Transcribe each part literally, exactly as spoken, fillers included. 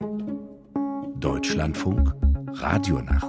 Deutschlandfunk Radionacht.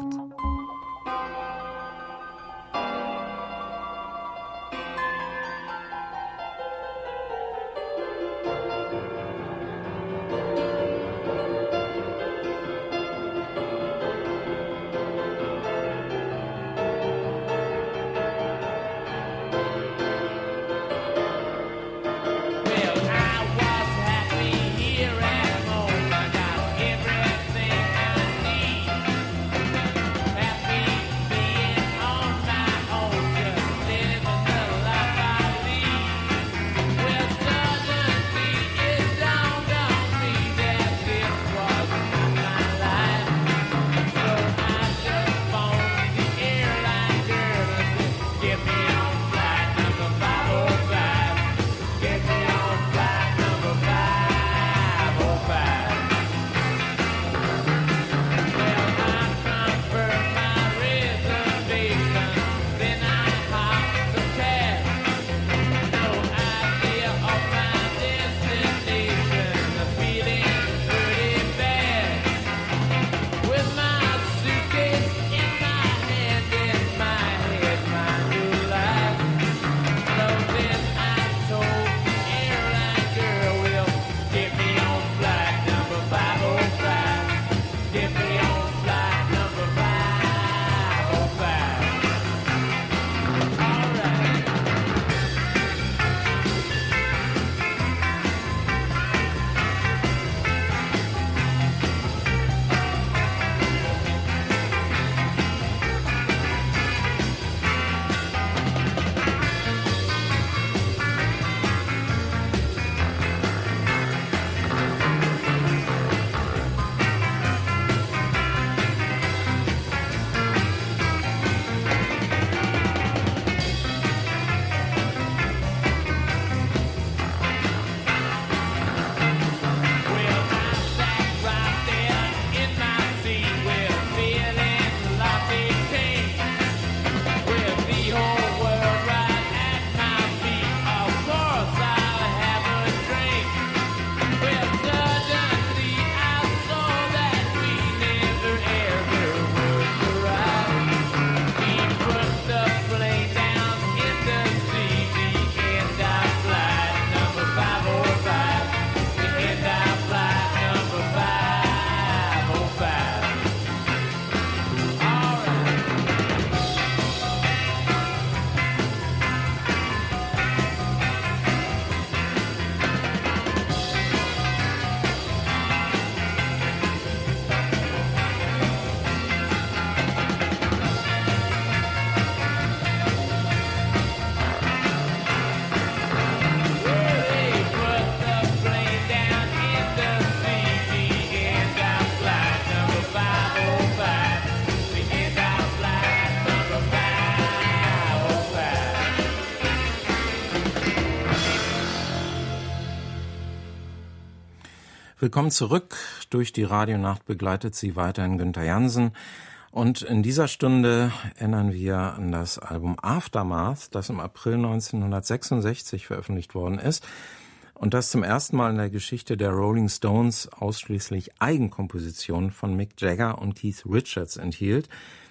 Willkommen zurück. Durch die Radionacht begleitet Sie weiterhin Günther Jansen. Und in dieser Stunde erinnern wir an das Album Aftermath, das im April neunzehnhundertsechsundsechzig veröffentlicht worden ist und das zum ersten Mal in der Geschichte der Rolling Stones ausschließlich Eigenkompositionen von Mick Jagger und Keith Richards enthielt.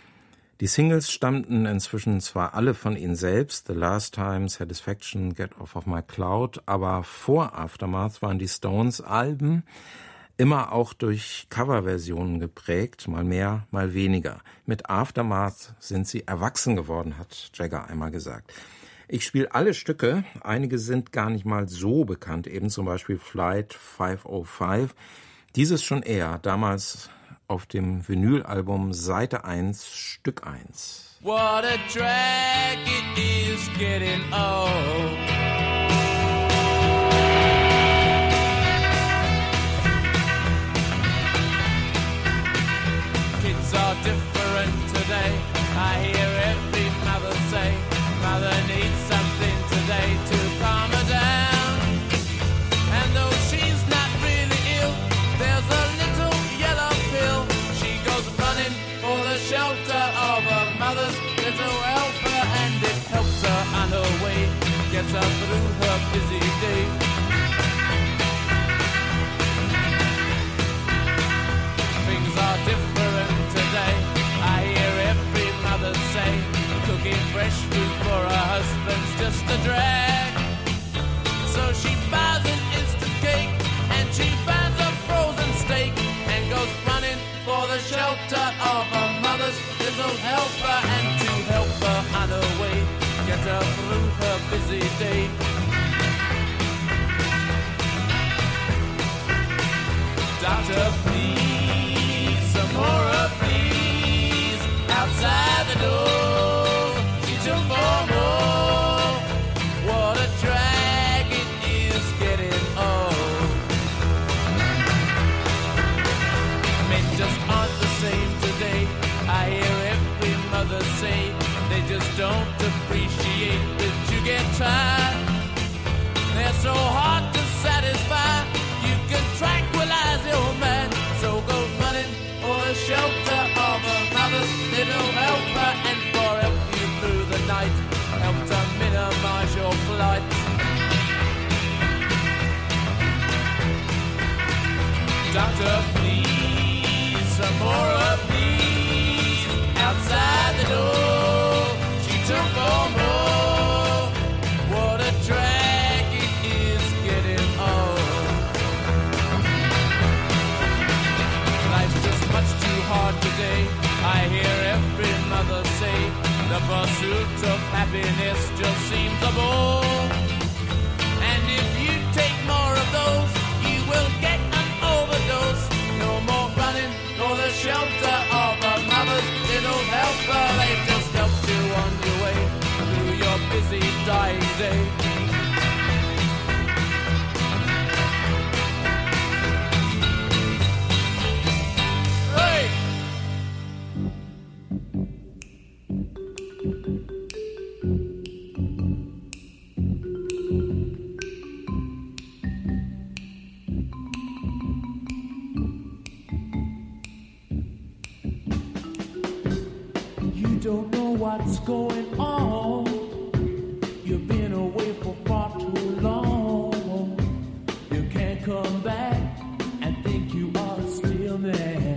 Die Singles stammten inzwischen zwar alle von ihnen selbst, The Last Time, Satisfaction, Get Off of My Cloud, aber vor Aftermath waren die Stones-Alben immer auch durch Coverversionen geprägt, mal mehr, mal weniger. Mit Aftermath sind sie erwachsen geworden, hat Jagger einmal gesagt. Ich spiele alle Stücke, einige sind gar nicht mal so bekannt, eben zum Beispiel Flight fünfhundertfünf. Dieses schon eher, damals auf dem Vinylalbum Seite eins, Stück eins. What a drag it is getting old. Kids are different today. I hear every mother say, mother needs something today to calm her down. And though she's not really ill, there's a little yellow pill. She goes running for the shelter of her mother's little helper, and it helps her on her way, gets her through her busy day. help her and to help her on her way, get her through her busy day. Doctor, please, some more, please, outside the door, she took for more. What a drag it is getting old. Men just aren't the same today. I hear every mother say they just don't appreciate that you get tired. They're so hard to satisfy. You can tranquilize your man, so go running for the shelter of a mother's little helper, and for help you through the night, help to minimize your flight. Doctor, please, some more, please, outside the door, she took for more. What a drag it is getting old. Life's just much too hard today. I hear every mother say the pursuit of happiness just seems a bore. And if you take more of those, you will get an overdose. No more running for the shelter of a mother's little helper. They just helped you on your way through your busy dying day. Hey! You don't know what's going on. You've been away for far too long. You can't come back and think you are still there.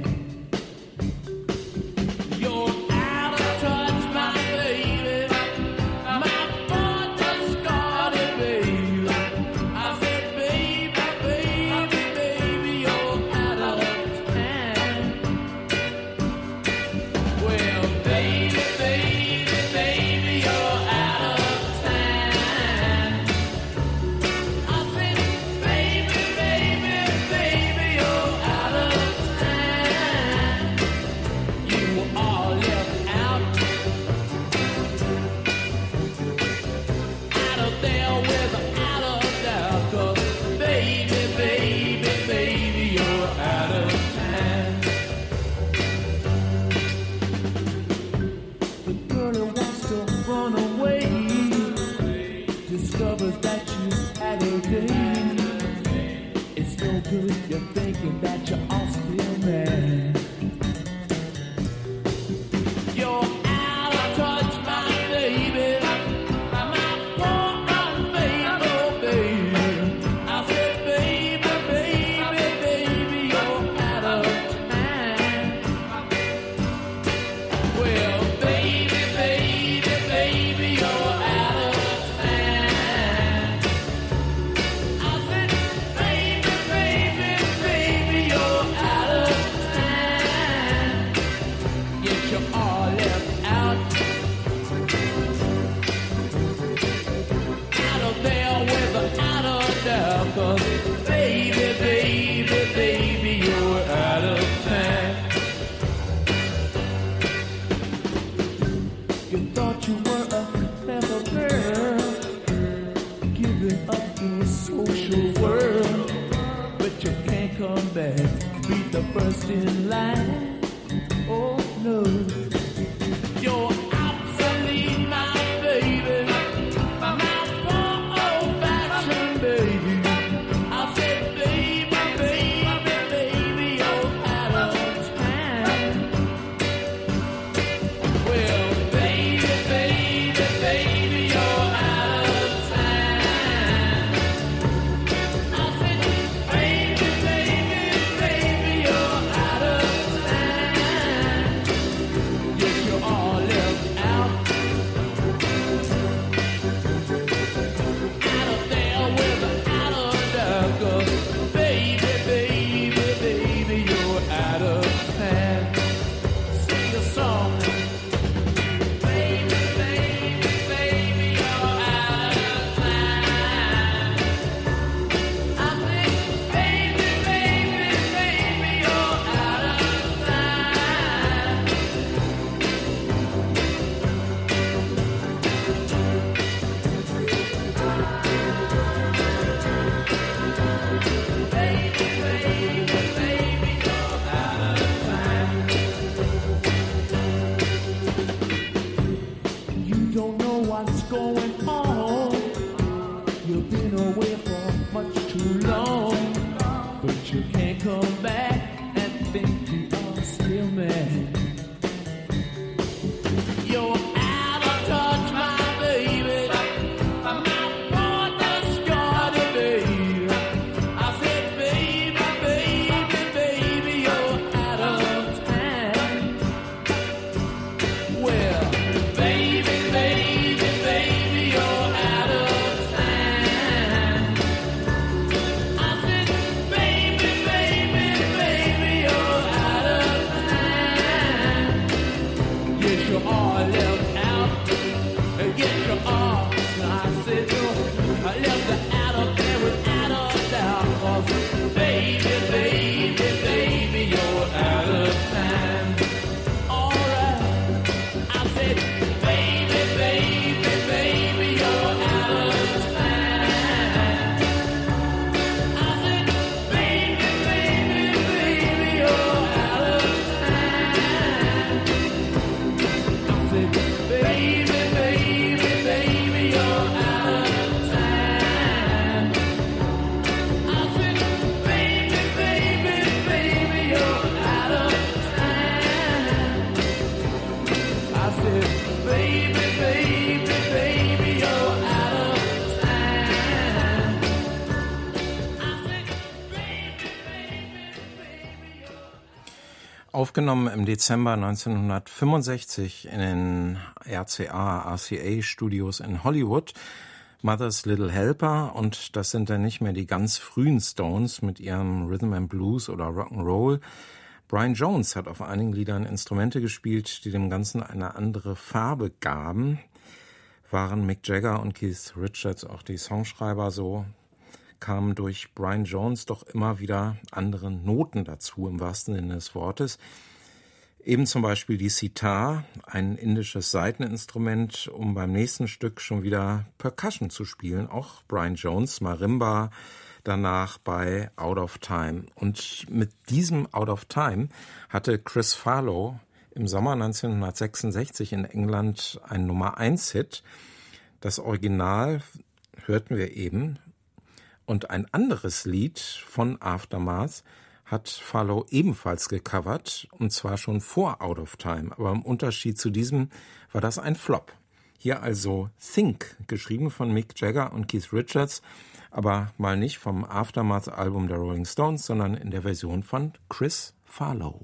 You're out of touch, my baby. My thought just got it, baby. I said, baby, baby, baby, you're out of time. Well, baby, baby, baby, you're out of time. I said, baby, baby, baby, you're out of time. You are left out, out of there without a doubt. 'Cause baby, baby, baby, you're out of time. The girl who wants to run away discovers that you had a day. It's no good you're thinking that you're all still there. You're out of touch, my baby. My poor unfaithful baby. I said, baby, baby, baby, you're out of time. Well, baby, baby, baby, you're out of time. I said, baby, baby, baby, you're out of time. Yes, you are left out, out of there without a doubt. 'Cause baby, baby, baby, you're out of time. You thought you were a clever girl, giving up your social world, but you can't come back, be the first in line. Oh no, you're obsolete, my baby, my poor old-fashioned baby. I said, baby, baby, baby, you're out of time. Well, baby, baby, baby, you're out of time. I said, baby, baby, baby, you're out of time. think you are still mad. You're out of touch, my baby. My heart has scarred a baby. I said, baby, baby, baby, you're out of time. Well, baby, baby, baby, you're out of time. I said, baby, baby, baby, you're out of time. Yes, you are left out. Yes, you are. I said, no, I left the out of there without a doubt. 'Cause baby, baby, baby, you're out of time. All right. I said, baby, baby, baby, you're out of time. I said, baby, baby, baby, you're out of time. I said, baby, baby, baby, you're out of time. I said, baby, baby, baby, you're out of time. I said, baby, baby, baby, you're out of time. I said, baby, baby, baby, you're Aufgenommen im Dezember neunzehnhundertfünfundsechzig in den R C A, R C A Studios in Hollywood, Mother's Little Helper, und das sind dann nicht mehr die ganz frühen Stones mit ihrem Rhythm and Blues oder Rock'n'Roll. Brian Jones hat auf einigen Liedern Instrumente gespielt, die dem Ganzen eine andere Farbe gaben. Waren Mick Jagger und Keith Richards auch die Songschreiber, so kamen durch Brian Jones doch immer wieder andere Noten dazu, im wahrsten Sinne des Wortes. Eben zum Beispiel die Sitar, ein indisches Saiteninstrument, um beim nächsten Stück schon wieder Percussion zu spielen. Auch Brian Jones, Marimba, danach bei Out of Time. Und mit diesem Out of Time hatte Chris Farlowe im Sommer neunzehnhundertsechsundsechzig in England einen Nummer eins Hit. Das Original hörten wir eben. Und ein anderes Lied von Aftermath hat Farlowe ebenfalls gecovert, und zwar schon vor Out of Time. Aber im Unterschied zu diesem war das ein Flop. Hier also Think, geschrieben von Mick Jagger und Keith Richards, aber mal nicht vom Aftermath-Album der Rolling Stones, sondern in der Version von Chris Farlowe.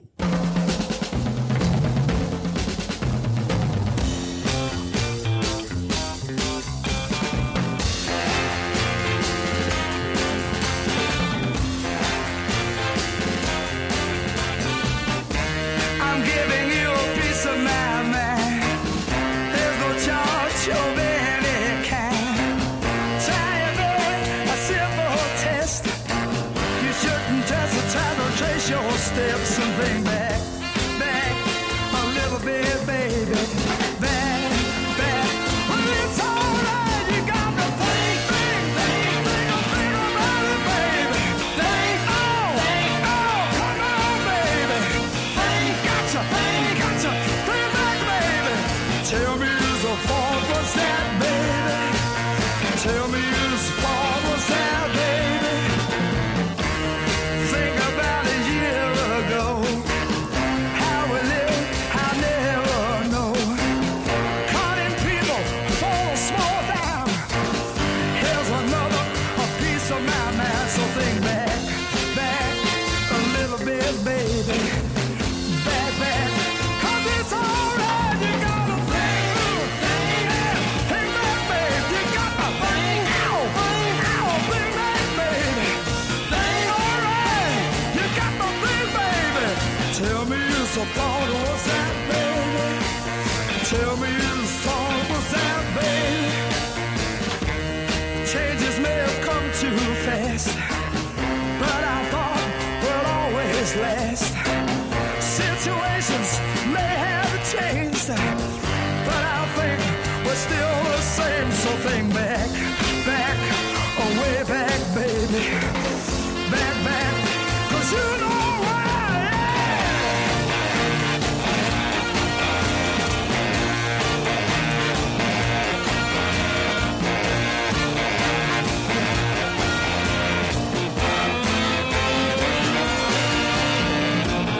Steps and bring back, back a little bit, baby. Back, back. Well, it's alright. You got to think, think, think, think, think about it, baby. Think, oh, think, oh, come on, baby. Think, gotcha, think, gotcha, think back, baby. Tell me whose fault was that, baby? Tell me whose fault was that, baby? Think about a year ago, how we lived, I never know. Cutting people fall small down. Here's another a piece of my mind. So think back, back a little bit, baby. Back, back, 'cause it's alright. You gotta think, think, yeah. Think back, babe. You gotta think, ow, think, ow, think back, baby. Think, alright. You got the thing, baby. Tell me your thought was that, baby. Tell me your thought was that, baby. Changes may have come too fast, but I thought would always last. Situations may have changed, but I think we're still the same. So think back, back, oh, way back, baby. Back, back, 'cause you know why, yeah.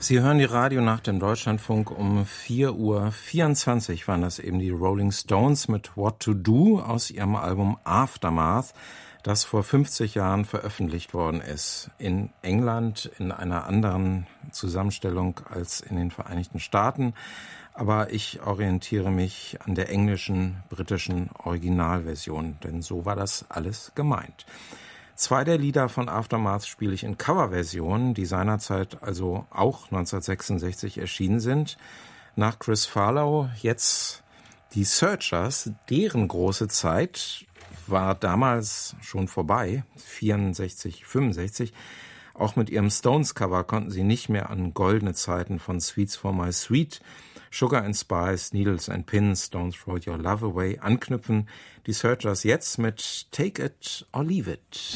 Sie hören die Radionacht im Deutschlandfunk um vier Uhr vierundzwanzig waren das eben die Rolling Stones mit What to Do aus ihrem Album Aftermath, das vor fünfzig Jahren veröffentlicht worden ist. In England in einer anderen Zusammenstellung als in den Vereinigten Staaten. Aber ich orientiere mich an der englischen, britischen Originalversion, denn so war das alles gemeint. Zwei der Lieder von Aftermath spiele ich in Coverversionen, die seinerzeit also auch neunzehnhundertsechsundsechzig erschienen sind. Nach Chris Farlow jetzt die Searchers, deren große Zeit war damals schon vorbei, vierundsechzig, fünfundsechzig. Auch mit ihrem Stones-Cover konnten sie nicht mehr an goldene Zeiten von Sweets for My Sweet, Sugar and Spice, Needles and Pins, Don't Throw Your Love Away anknüpfen. Die Searchers jetzt mit Take It or Leave It.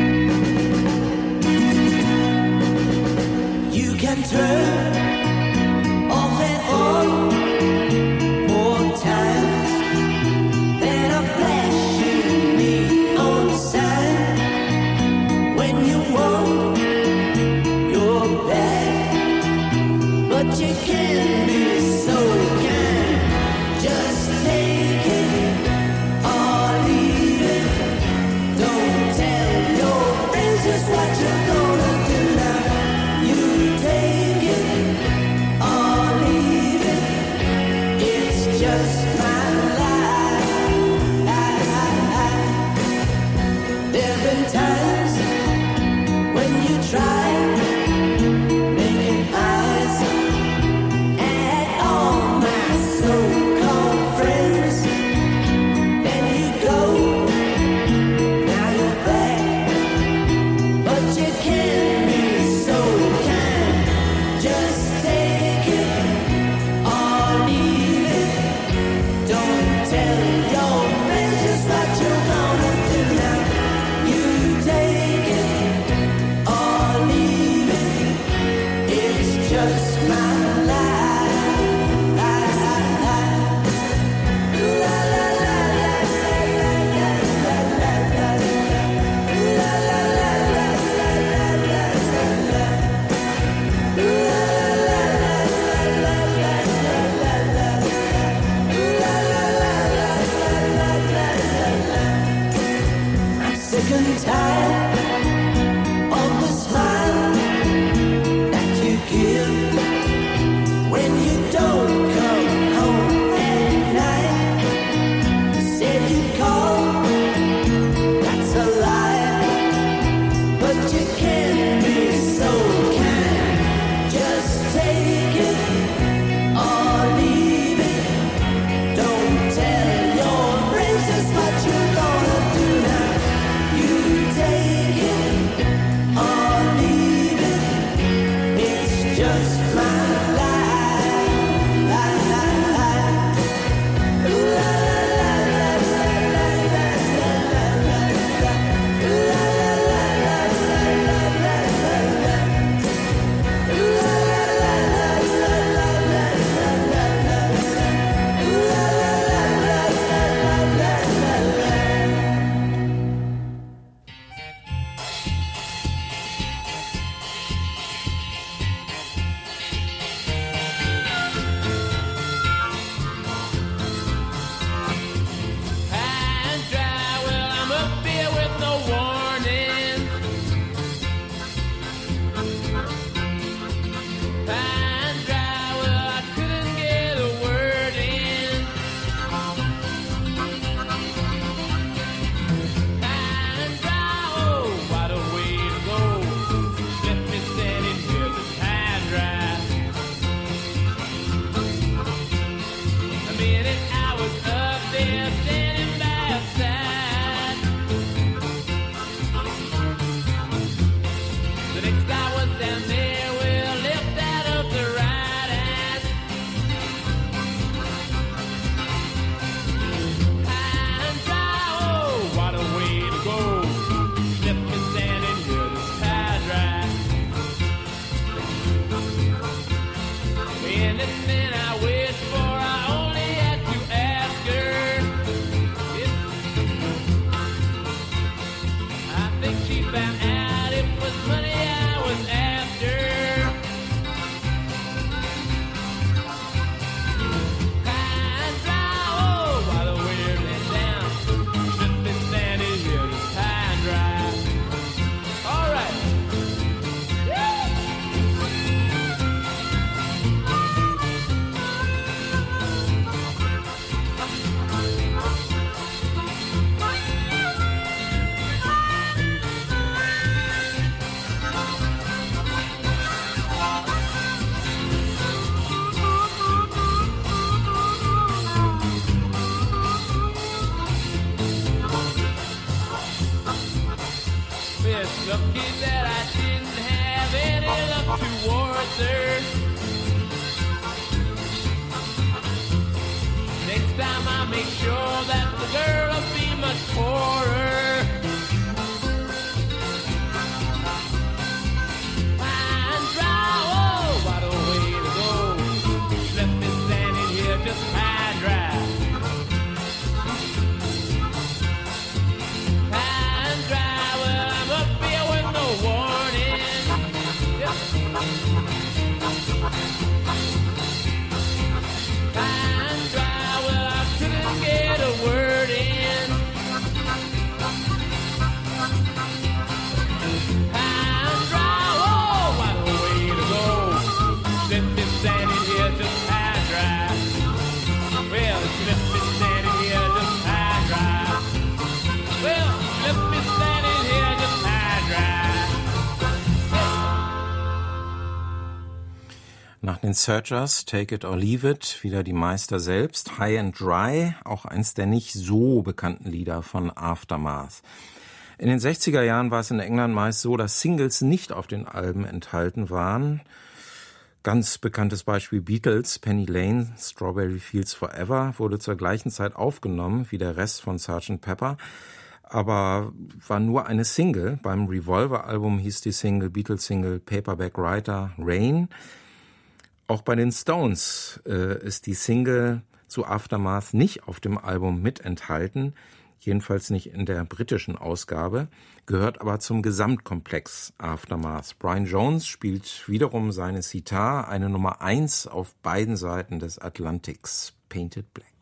You can turn off and on more times than a flashing neon sign when you want your back, but you can be so kind. Just take it or leave it. Don't tell your friends just what you're gonna do now. You take it or leave it. It's just my life. There've been times when you tried making eyes at all my so-called friends. Then you go, now you're back, but you can be so kind. Just take it or leave it. Don't tell your friends just what you're gonna do now. You take it or leave it. It's just my life. I'm sick and tired of the smile that you give when you don't come home at night. You said you'd call, that's a lie, but you can be so kind. Just take it or leave it. Don't tell your friends just what you're gonna do now. You take it or leave it. It's just my life. And dry, well, I'm up here with no warning. And dry, well, I couldn't get a word in. And dry, oh, what a way to go. Left me standing here just high and dry. A minute I was up there standing by her side. The next I was down there, well, left out of the right hand. And dry, oh, what a way to go. Left me standing here just high and dry. Anything I wished for, I only had to ask her. If I think she found out it was money I was after. It's lucky that I didn't have any luck towards her. Next time I make sure that the girl will be much poorer. Fine, dry, oh, what a way to go. Left me standing here just high dry. Fine, dry, well, I'm up here with no warning. Yep. Fine, dry, well, I couldn't get a word in. Fine, dry, oh, what a way to go. Left me standing here just high dry. Well, she left me standing here just high dry. Well, she left me standing here just high dry. Nach den Searchers, Take It or Leave It, wieder die Meister selbst. High and Dry, auch eins der nicht so bekannten Lieder von Aftermath. In den sechziger Jahren war es in England meist so, dass Singles nicht auf den Alben enthalten waren. Ganz bekanntes Beispiel Beatles, Penny Lane, Strawberry Fields Forever, wurde zur gleichen Zeit aufgenommen wie der Rest von Sergeant Pepper, aber war nur eine Single. Beim Revolver-Album hieß die Single, Beatles-Single Paperback Writer, Rain. Auch bei den Stones äh, ist die Single zu Aftermath nicht auf dem Album mit enthalten, jedenfalls nicht in der britischen Ausgabe, gehört aber zum Gesamtkomplex Aftermath. Brian Jones spielt wiederum seine Sitar, eine Nummer eins auf beiden Seiten des Atlantiks, Painted Black.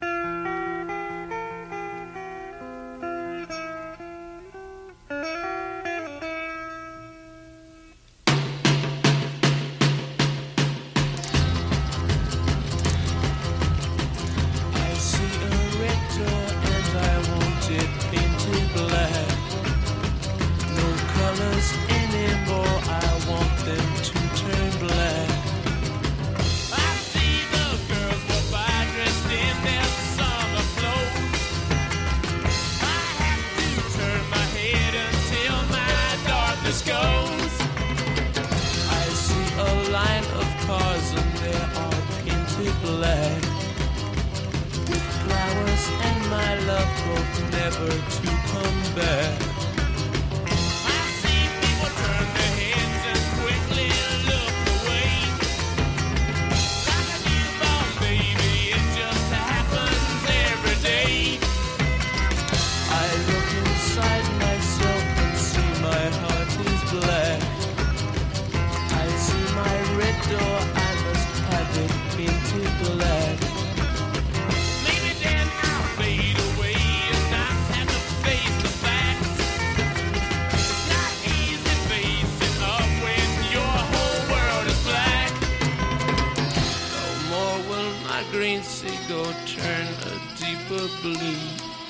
I see a red door and I want it painted black. No colors anymore, I want them to turn black. I see the girls go by dressed in their summer clothes. I have to turn my head until my darkness goes. I see a line of cars and they are painted black. With flowers and my love hope never to come back. I see people turn their heads and quickly look away. Like a newborn baby, it just happens every day. I look inside myself and see my heart is black. I see my red door, I must have it painted black. Maybe then I'll fade away and not have to face the facts. It's not easy facing up when your whole world is black. No more will my green seagull turn a deeper blue.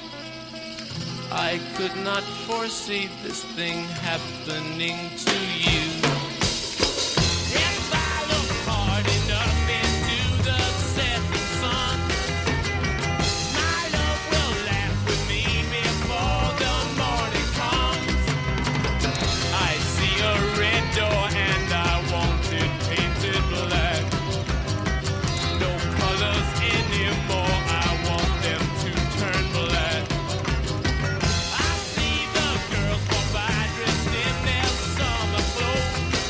I could not foresee this thing happening to you. If I look hard enough into the setting sun, my love will laugh with me before the morning comes. I see a red door and I want it painted black. No colors anymore, I want them to turn black. I see the girls walk by dressed in their summer clothes.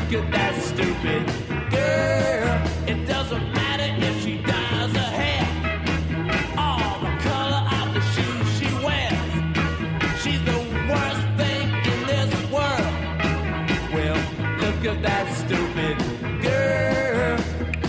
Look at that stupid girl. It doesn't matter if she dyes her hair or the color of the shoes she wears. She's the worst thing in this world. Well, look at that stupid girl.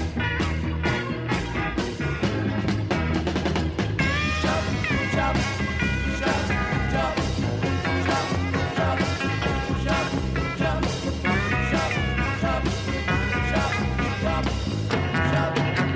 Shop, shop, shop, shop, shop, shop, shop, shop, shop, shop, shop, shop, shop.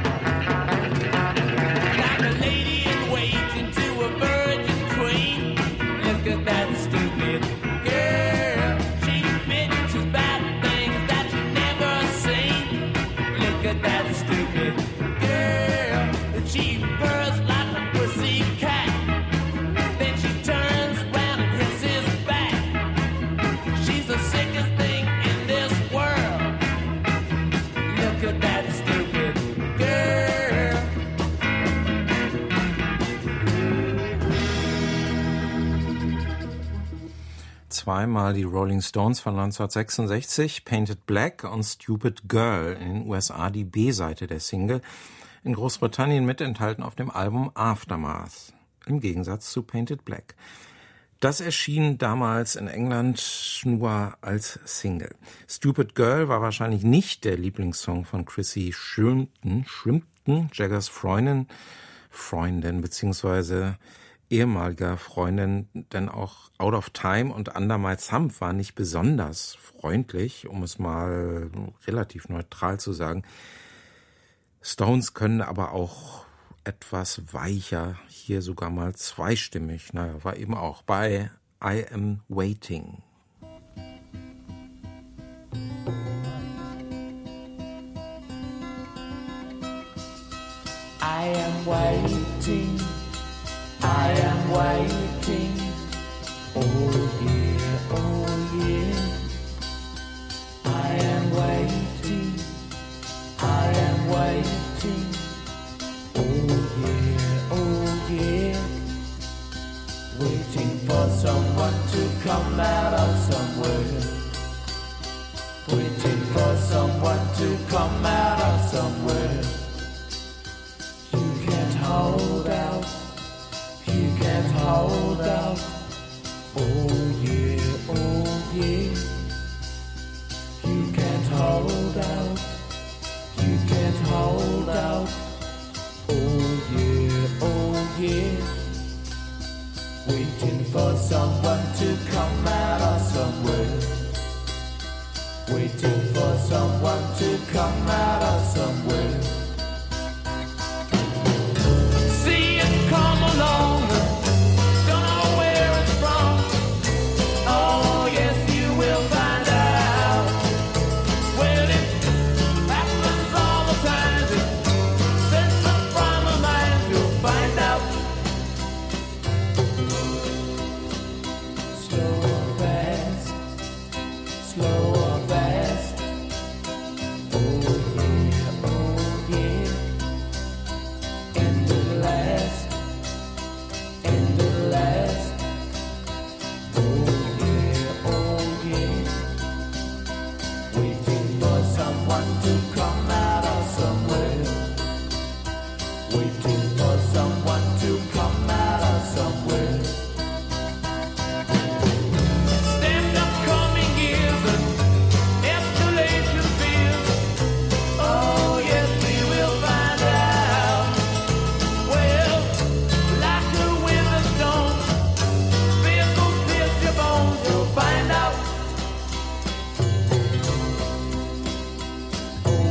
Like a lady in waiting to a virgin queen. Look at that stupid girl. She bitches bad things that you never seen. Look at that stupid girl. She purrs like a pussy cat. Then she turns round and hisses back. She's the sickest thing in this world. Look at that stupid girl. Zweimal die Rolling Stones von neunzehnhundertsechsundsechzig, Painted Black und Stupid Girl, in den U S A die B-Seite der Single, in Großbritannien mit enthalten auf dem Album Aftermath, im Gegensatz zu Painted Black. Das erschien damals in England nur als Single. Stupid Girl war wahrscheinlich nicht der Lieblingssong von Chrissy Shrimpton, Shrimpton, Jaggers Freundin, Freundin beziehungsweise ehemaliger Freundin, denn auch Out of Time und Under My Thumb war nicht besonders freundlich, um es mal relativ neutral zu sagen. Stones können aber auch etwas weicher, hier sogar mal zweistimmig. Naja, war eben auch bei I Am Waiting. I am waiting, I am waiting, oh yeah, oh yeah. I am waiting, I am waiting, oh yeah, oh yeah. Waiting for someone to come out of somewhere. Waiting for someone to come out of somewhere. You can't hold out, you can't hold out. Oh yeah, oh yeah. You can't hold out, you can't hold out. Oh yeah, oh yeah. Waiting for someone to come out of somewhere. Waiting for someone to come out of somewhere. See it come along, don't know where it's from. Oh yes, you will find out. Well, it happens all the time. It's sense of from a mind, you'll find out. Slow or fast, slow or fast. Oh yeah, oh yeah. End at last, end at last. Oh yeah, oh yeah. Waiting for someone to come out of somewhere. Waiting for someone to come out of somewhere. Stand up coming years and escalation fears. Oh yes, we will find out. Well, like a winter storm, fears will pierce your bones. You'll find out. Oh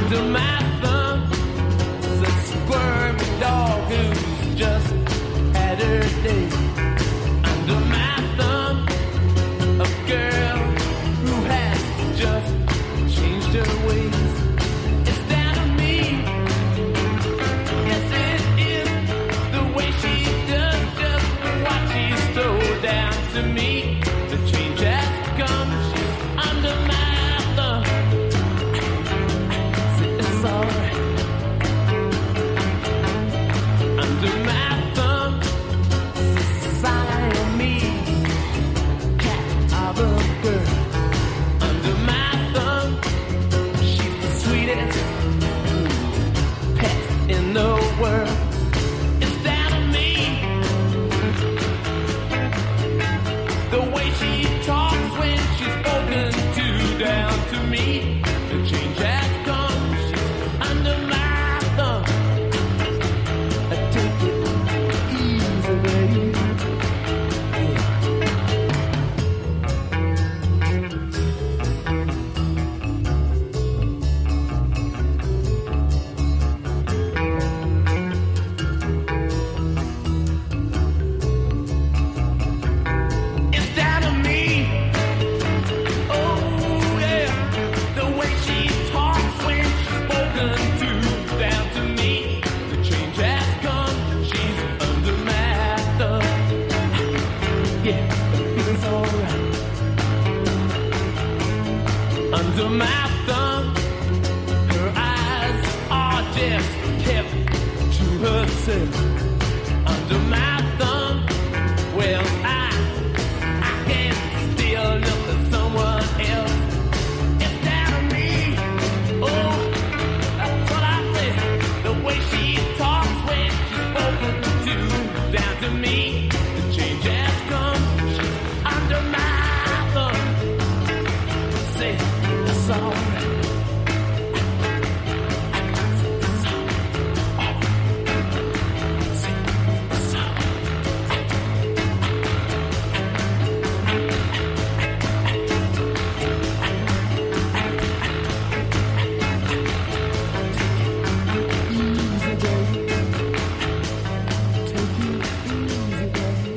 under my thumb. It's a squirmy dog who's just had her day. Under my thumb, a girl who has just changed her ways. It's down to me. Yes, it is the way she does just what she stole down to me. The change has come. She's under my thumb. It's alright. Under my thumb, Siamese cat of a girl. Under my thumb, she's the sweetest pet in the world. It's down to me. The way she talks when she's spoken to down to me. The change has come. She's under my thumb. I take it easy, baby. It's down to me. Oh yeah, the way she talks when she's spoken to down to me. The change has come. She's under my thumb. Yeah, it feels alright. Under my thumb, her eyes are just kept to herself. Under my thumb, well I I can't still look at someone else. It's down to me. Oh, that's what I said. The way she talks when she's spoken to down to me. The change has come. She's under my thumb. Say it's alright. Say it's alright. Easy, baby. Take it easy, baby.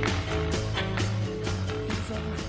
It's alright.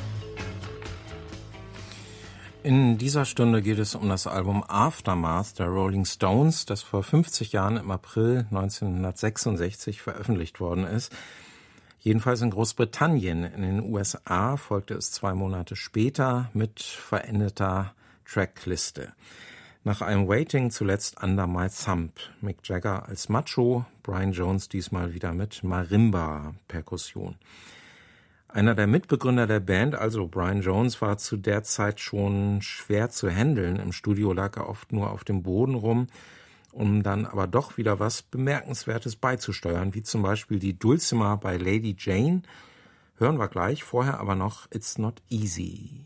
In dieser Stunde geht es um das Album Aftermath der Rolling Stones, das vor fünfzig Jahren im April neunzehnhundertsechsundsechzig veröffentlicht worden ist. Jedenfalls in Großbritannien. In den U S A folgte es zwei Monate später mit veränderter Trackliste. Nach einem Waiting zuletzt Under My Thumb. Mick Jagger als Macho, Brian Jones diesmal wieder mit Marimba-Perkussion. Einer der Mitbegründer der Band, also Brian Jones, war zu der Zeit schon schwer zu handeln. Im Studio lag er oft nur auf dem Boden rum, um dann aber doch wieder was Bemerkenswertes beizusteuern, wie zum Beispiel die Dulcimer bei Lady Jane. Hören wir gleich, vorher aber noch It's Not Easy.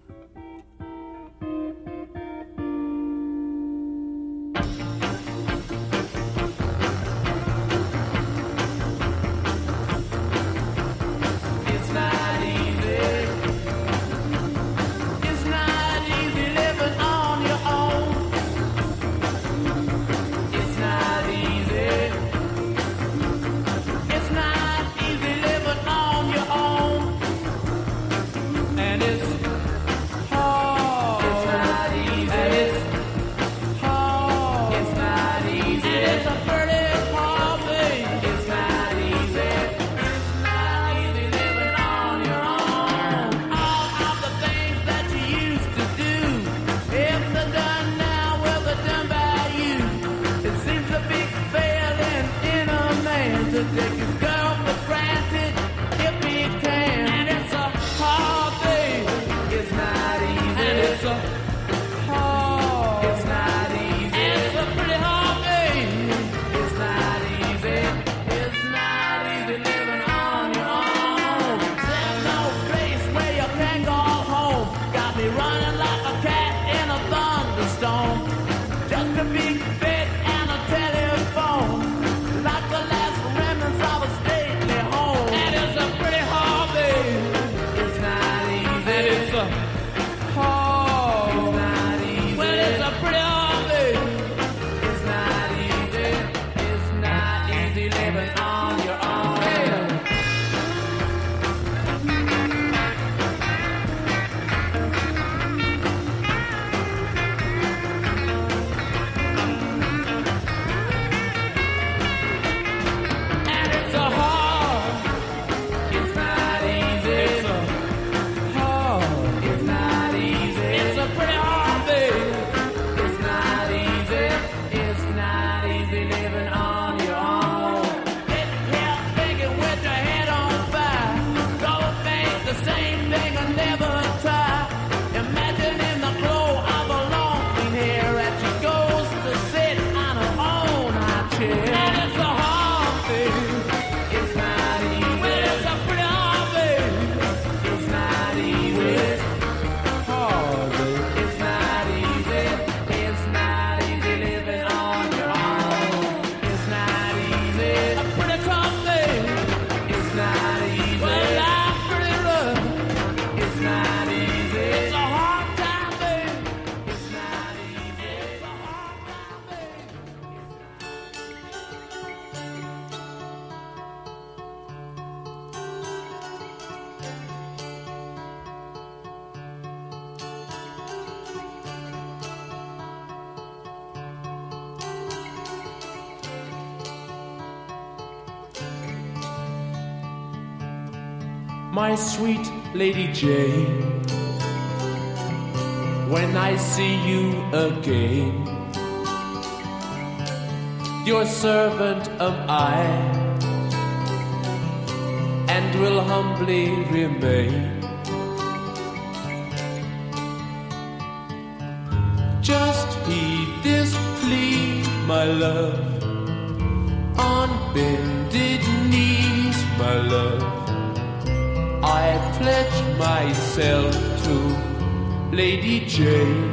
It's not easy. It's not easy living on your own. It's not easy. It's not easy living on your own. And it's hard. It's not easy. And it's hard. It's not easy. And it's a pretty hard thing. It's not easy. It's not easy living on your own. All of the things that you used to do, if they're done now, well, they're done by you. It seems a big failing in a man to take his girl for granted if he can. And it's a hard thing. It's not easy. And it's a hard. It's not easy. And it's a pretty hard thing. It's not easy. It's not easy living on your own. There's no place where you can go home. Got me running like a cat in a thunderstorm. Just a big bed and a telephone. Like the last remnants of a my sweet Lady Jane, when I see you again, your servant am I, and will humbly remain. Just heed this plea, my love, on bended knees, my love, I pledge myself to Lady Jane.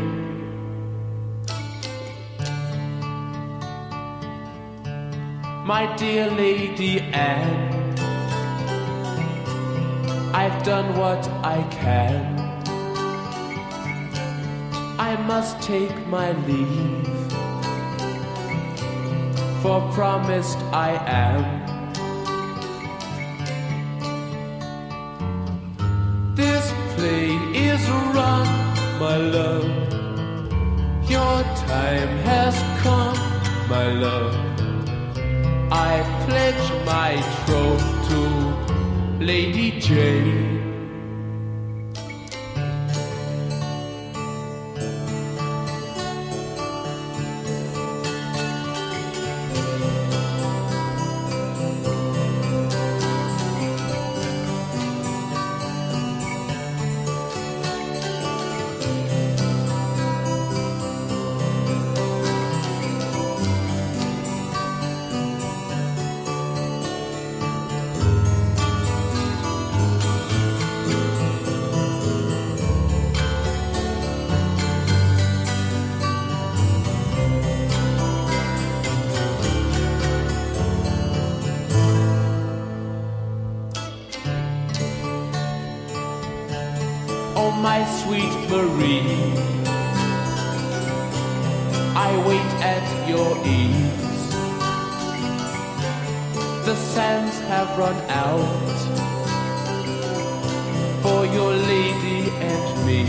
My dear Lady Anne, I've done what I can. I must take my leave, for promised I am. This play is run, my love. Your time has come, my love. I pledge my troth to Lady Jane. My sweet Marie, I wait at your ease. The sands have run out for your lady and me.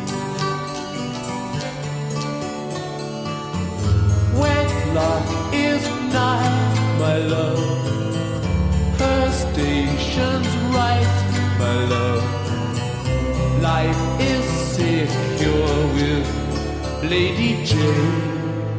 Wedlock is nigh, my love. Her station's right, my love. Life is secure with Lady Jane.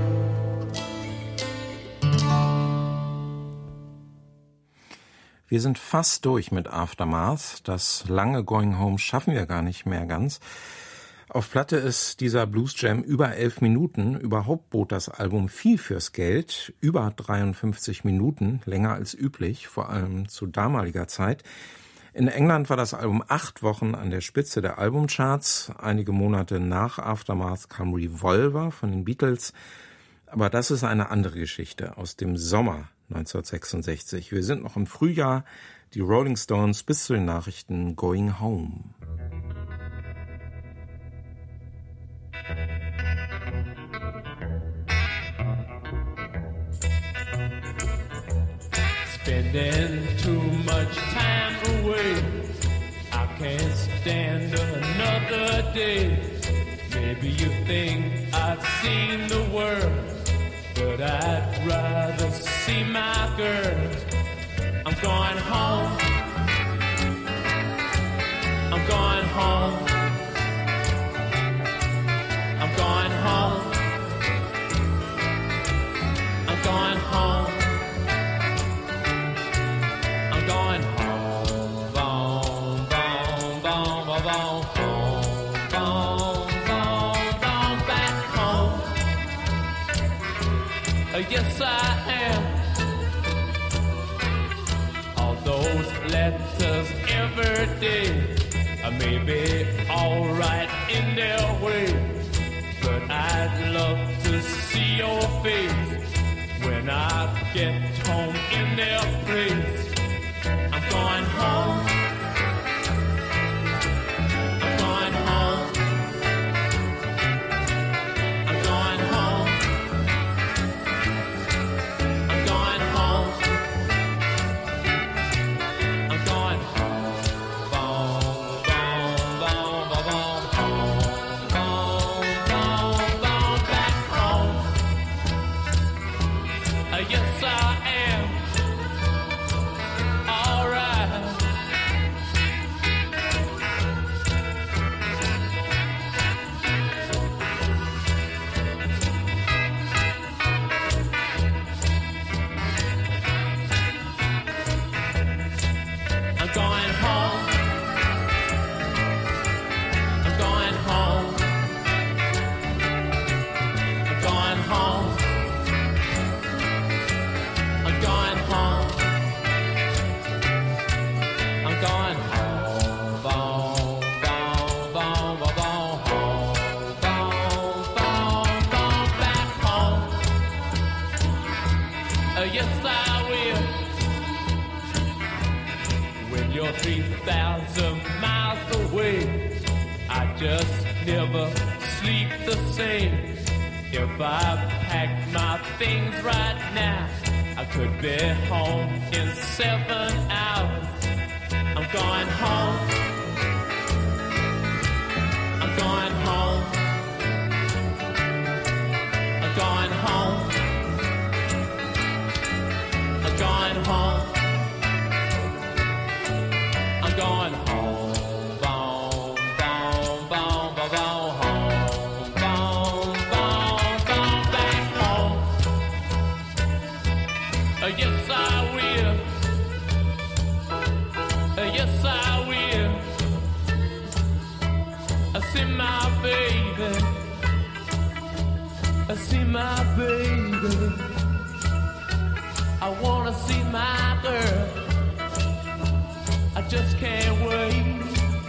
Wir sind fast durch mit Aftermath. Das lange Going Home schaffen wir gar nicht mehr ganz. Auf Platte ist dieser Blues Jam über elf Minuten. Überhaupt bot das Album viel fürs Geld. Über dreiundfünfzig Minuten, länger als üblich, vor allem zu damaliger Zeit. In England war das Album acht Wochen an der Spitze der Albumcharts. Einige Monate nach Aftermath kam Revolver von den Beatles. Aber das ist eine andere Geschichte aus dem Sommer neunzehnhundertsechsundsechzig. Wir sind noch im Frühjahr. Die Rolling Stones bis zu den Nachrichten Going Home. Spending too much time away, I can't stand another day. Maybe you think I've seen the world, but I'd rather see my girl. I'm going home, I'm going home, I'm going home, I'm going home. Going home, boom, boom, boom, boom, boom, home, boom, boom, boom, back home. Uh, yes, I am. All those letters every day uh, may be all right in their way, but I'd love to see your face when I get home in their place. I'm going home, I'm going home, I'm going home, I'm going home, I'm going home, boom, boom, boom, boom, boom, home, boom, yes, I will. When you're three thousand miles away, I just never sleep the same. If I packed my things right now, I could be home in seven hours. I'm going home. I'm going home. I'm going home. I'm going home. I'm going home. Boom, boom, boom, boom, boom, home. Boom, boom, boom, back home. Uh, yes, I will. Uh, yes, I will. I see my baby. I see my baby. I wanna see my girl. I just can't wait.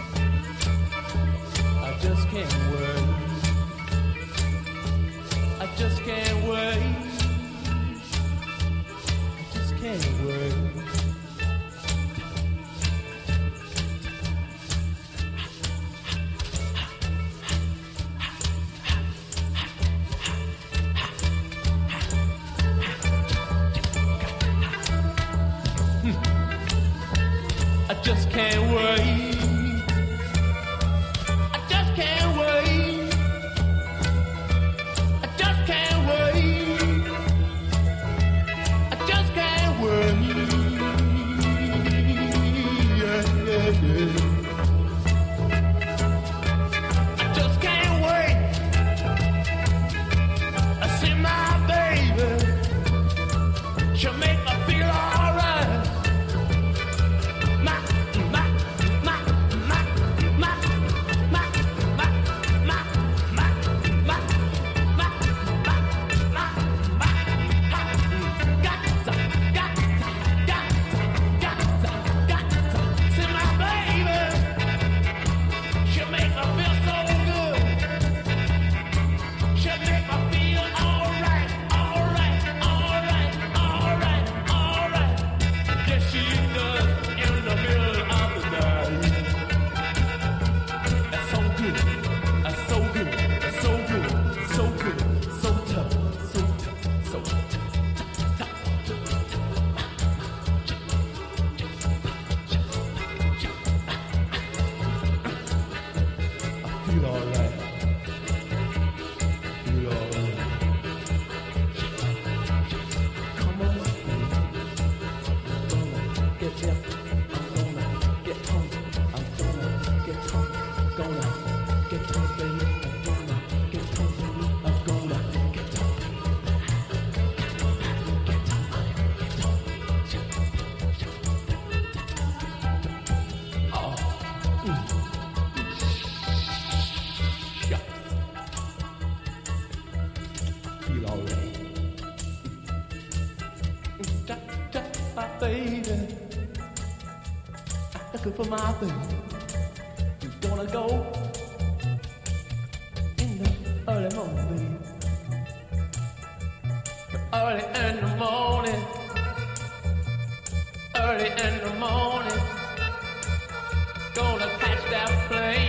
I just can't wait. I just can't wait. I just can't wait. I just can't wait. I just can't wait. I just can't wait. I just can't wait. Yeah, yeah, yeah. I just can't wait. I see my baby. She'll make me feel alright. For my baby, who's gonna go in the early morning, early in the morning, early in the morning, gonna catch that plane.